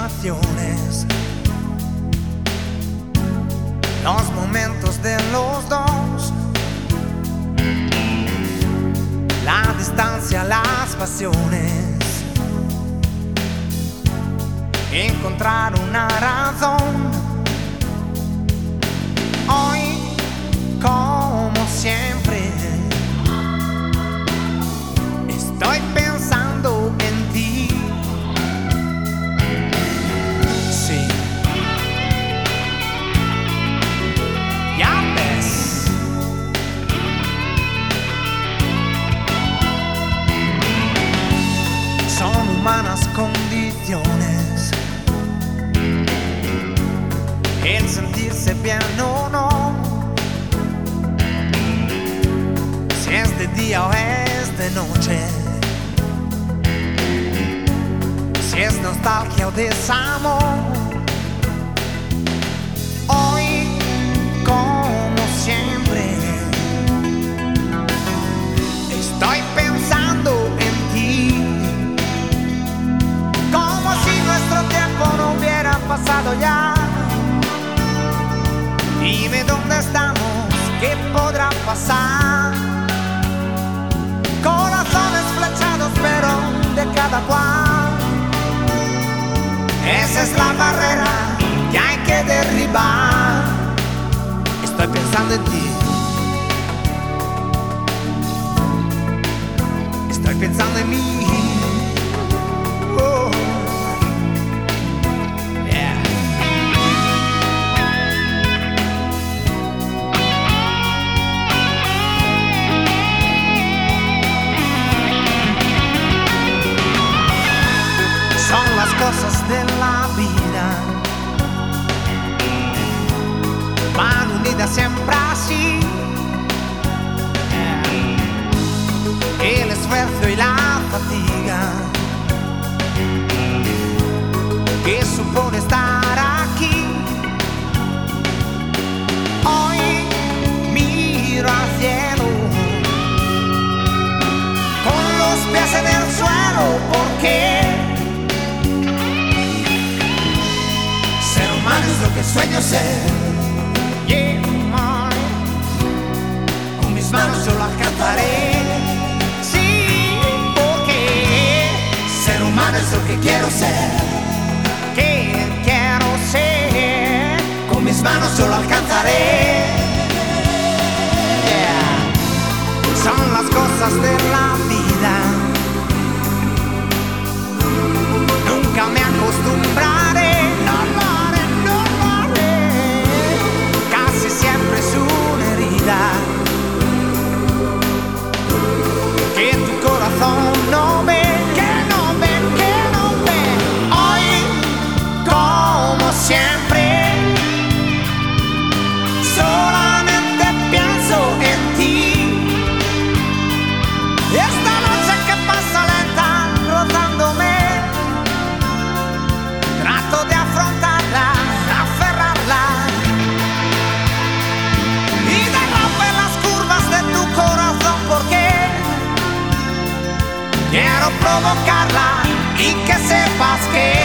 situaciones, los momentos de los dos, la distancia, las pasiones, encontrar una razón. Hoy, como siempre, estoy pensando en ti. Sí, ya ves. Son humanas condiciones, el sentirse bien o no, si es de día o es de noche, si es nostalgia o desamor. Hoy, como siempre, estoy pensando en ti, como si nuestro tiempo no hubiera pasado ya. Dime dónde estamos, qué podrá pasar. Corazones flechados, pero de cada cual. Esa es la barrera que hay que derribar. Estoy pensando en ti. Estoy pensando en mí. Oh. Son las cosas de la vida, van unidas siempre así. El esfuerzo y la fatiga que supone estar aquí. Hoy miro al cielo con los pies en el suelo, porque es lo que sueño ser. Yeah, con mis manos yo lo alcanzaré. Sí, porque ser humano es lo que quiero ser. Que quiero ser. Con mis manos yo lo alcanzaré. Yeah. Son las cosas de la vida. Nunca me acostumbraré. Que tu corazón no ve, que no ve, que no ve. Hoy, como siempre, solamente pienso en ti. Esta noche que pasa lenta, rozándome, trato de afrontarla, aferrarla. Quiero provocarla y que sepas que